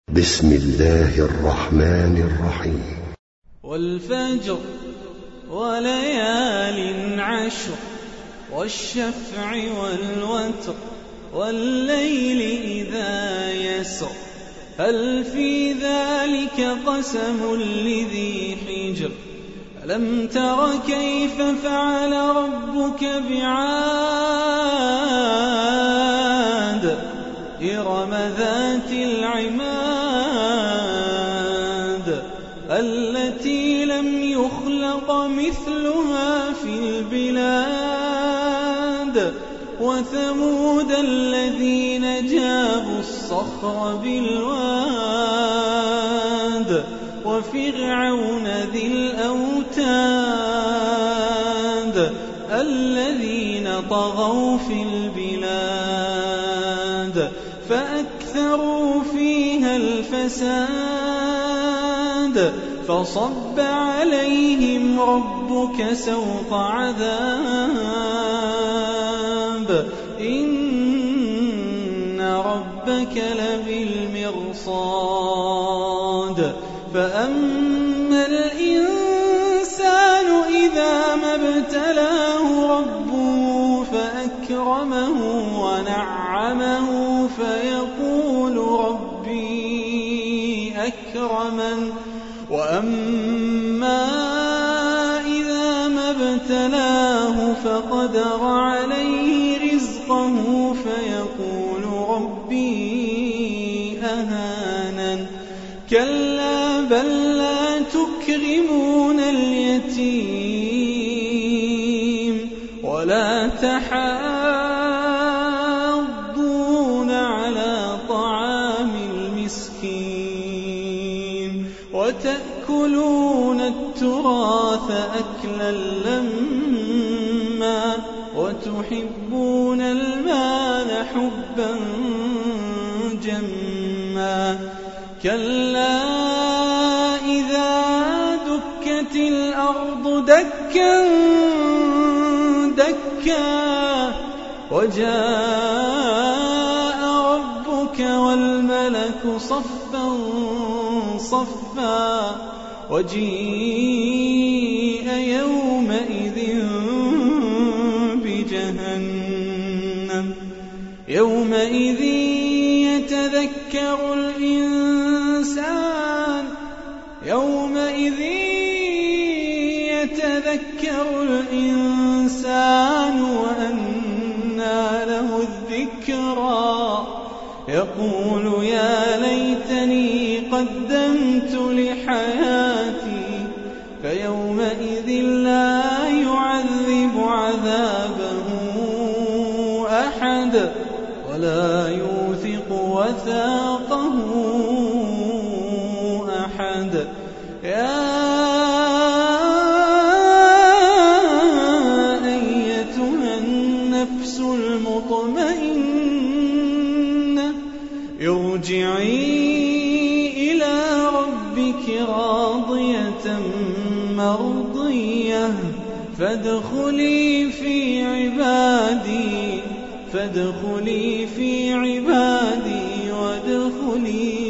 بسم الله الرحمن الرحيم. والفجر وليال عشر والشفع والوتر والليل إذا يسر هل في ذلك قسم لذي حجر ألم تر كيف فعل ربك بعاد إرم ذات العماد التي لم يخلق مثلها في البلاد وثمود الذين جابوا الصخر بالواد وفرعون ذي الأوتاد الذين طغوا في البلاد فأكثروا فيها الفساد فصب عليهم ربك سوط عذاب إن ربك لبالمرصاد فأما الإنسان إذا ما ابتلاه ربه فأكرمه ونعمه فيقول ربي أكرمن وأما إذا ما ابتلاه فقدر عليه رزقه فيقول ربي أهانن كلا بل لا تكرمون اليتيم ولا تحاضون على طعام المسكين وتأكلون التراث أكلا لما وتحبون المال حبا جما كلا إذا دكت الأرض دكا دكا وجاء ربك والملك صفا صفا وجيء يومئذ بجهنم يومئذ يتذكر الإنسان وأنى له الذكرى يقول يا ليتني قدمت لحياتي فيومئذ لا يعذب عذابه أحد ولا يوثق وثاقه أحد يا أيتها النفس المطمئنة ارجعي إلى ربك راضية مرضية فادخلي في عبادي وادخلي